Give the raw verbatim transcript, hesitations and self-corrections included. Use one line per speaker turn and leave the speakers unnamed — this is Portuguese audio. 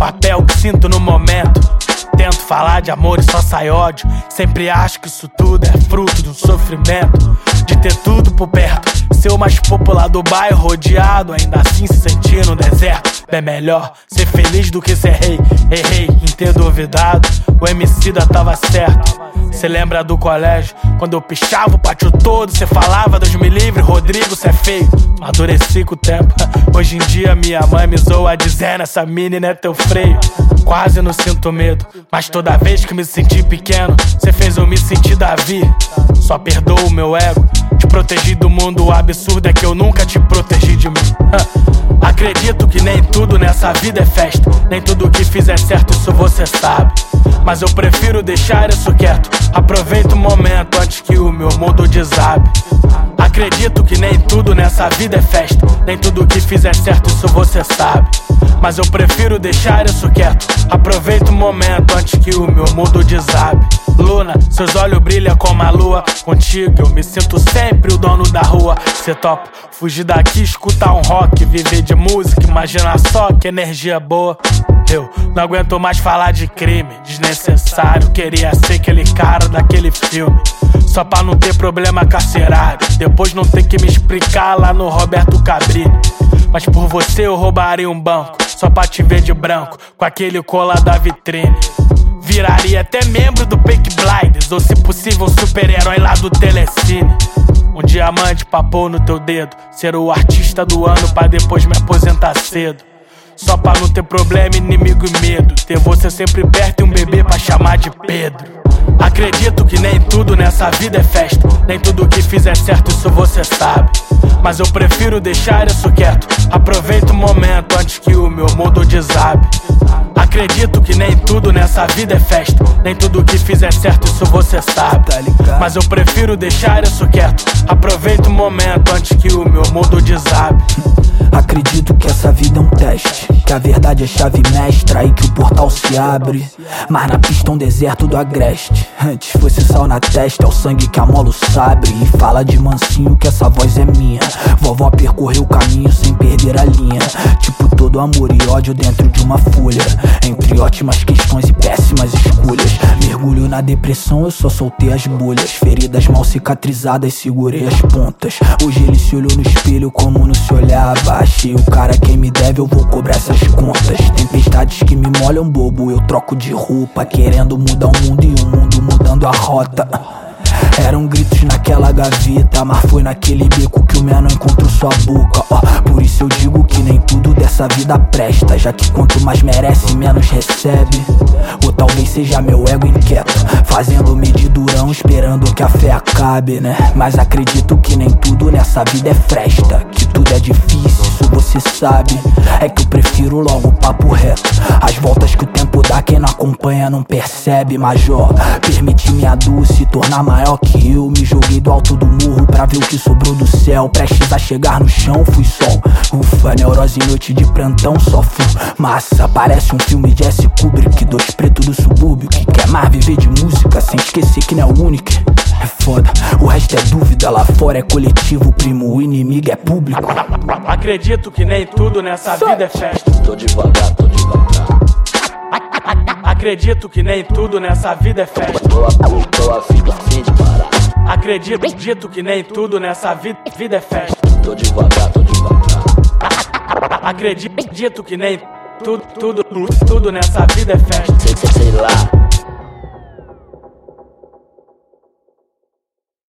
papel que sinto no momento. Tento falar de amor e só sai ódio. Sempre acho que isso tudo é fruto de um sofrimento, de ter tudo por perto, ser o mais popular do bairro, rodeado, ainda assim se sentir no deserto. É melhor ser feliz do que ser rei. Errei em ter duvidado, o Emicida tava certo. Cê lembra do colégio, quando eu pichava o pátio todo, cê falava, Deus me livre, Rodrigo, cê é feio. Amadureci com o tempo, hoje em dia minha mãe me zoa dizendo, essa menina é teu freio. Quase não sinto medo, mas toda vez que me senti pequeno, cê fez eu me sentir Davi. Só perdoa o meu ego, te protegi do mundo, o absurdo é que eu nunca te protegi de mim. Acredito que nem tudo nessa vida é festa, nem tudo que fiz é certo, isso você sabe. Mas eu prefiro deixar isso quieto, aproveita o momento antes que o meu mundo desabe. Acredito que nem tudo nessa vida é festa, nem tudo que fiz é certo, isso você sabe. Mas eu prefiro deixar isso quieto, aproveita o momento antes que o meu mundo desabe. Luna, seus olhos brilham como a lua, contigo eu me sinto sempre o dono da rua. Cê topa fugir daqui, escutar um rock, viver de música, imagina só que energia boa. Eu não aguento mais falar de crime desnecessário, queria ser aquele cara daquele filme, só pra não ter problema carcerário, depois não ter que me explicar lá no Roberto Cabrini. Mas por você eu roubaria um banco, só pra te ver de branco, com aquele colar da vitrine. Viraria até membro do Peaky Blinders, ou se possível um super-herói lá do Telecine. Um diamante pra pôr no teu dedo, ser o artista do ano pra depois me aposentar cedo. Só pra não ter problema, inimigo e medo, ter você sempre perto e um bebê pra chamar de Pedro. Acredito que nem tudo nessa vida é festa, nem tudo que fiz é certo, isso você sabe. Mas eu prefiro deixar isso quieto, aproveita o momento antes que o meu mundo desabe. Acredito que nem tudo nessa vida é festa, nem tudo que fiz é certo, isso você sabe. Mas eu prefiro deixar isso quieto, aproveita o momento antes que o meu mundo desabe.
Acredito que essa vida é um teste, que a verdade é chave mestra e que o portal se abre. Mas na pista um deserto do agreste, antes fosse sal na testa, é o sangue que amola o sabre. E fala de mansinho que essa voz é minha, vovó percorreu o caminho sem perder a linha. Tipo todo amor e ódio dentro de uma folha, entre ótimas questões e péssimas escolhas. Mergulho na depressão, eu só soltei as bolhas, feridas mal cicatrizadas, segurei as pontas. Hoje ele se olhou no espelho como não se olhava. Achei o cara quem me deve, eu vou cobrar essas contas. Tempestades que me molham bobo, eu troco de roupa, querendo mudar o mundo e o mundo mudando a rota. Eram gritos naquela gaveta, mas foi naquele beco que o menor encontrou sua boca. oh, Por isso eu digo que nem tudo dessa vida presta, já que quanto mais merece, menos recebe. Ou talvez seja meu ego inquieto, fazendo medidurão, esperando que a fé acabe, né? Mas acredito que nem tudo nessa vida é fresta, que tudo é difícil, isso você sabe. É que eu prefiro logo o papo reto, as voltas que o tempo dá, quem não acompanha não percebe. Major, permite-me a dor se tornar maior que eu. Me joguei do alto do morro pra ver o que sobrou do céu. Prestes a chegar no chão, fui sol. Ufa, neurose em noite de plantão, só fui massa. Parece um filme de S. Kubrick, dois pretos do subúrbio que quer mais viver de música sem esquecer que não é o único. É foda, o resto é dúvida, lá fora é coletivo, primo, o inimigo é público.
Acredito que nem tudo nessa vida é festa.
Tô devagar, tô devagar.
Acredito que nem tudo nessa vida é festa.
Tô a tô a fim, tô a fim de parar.
Acredito que nem tudo nessa vida, vida é festa.
Tô devagar, tô devagar.
Acredito que nem tudo, tudo, tudo nessa vida é festa.
Sei, sei, sei lá.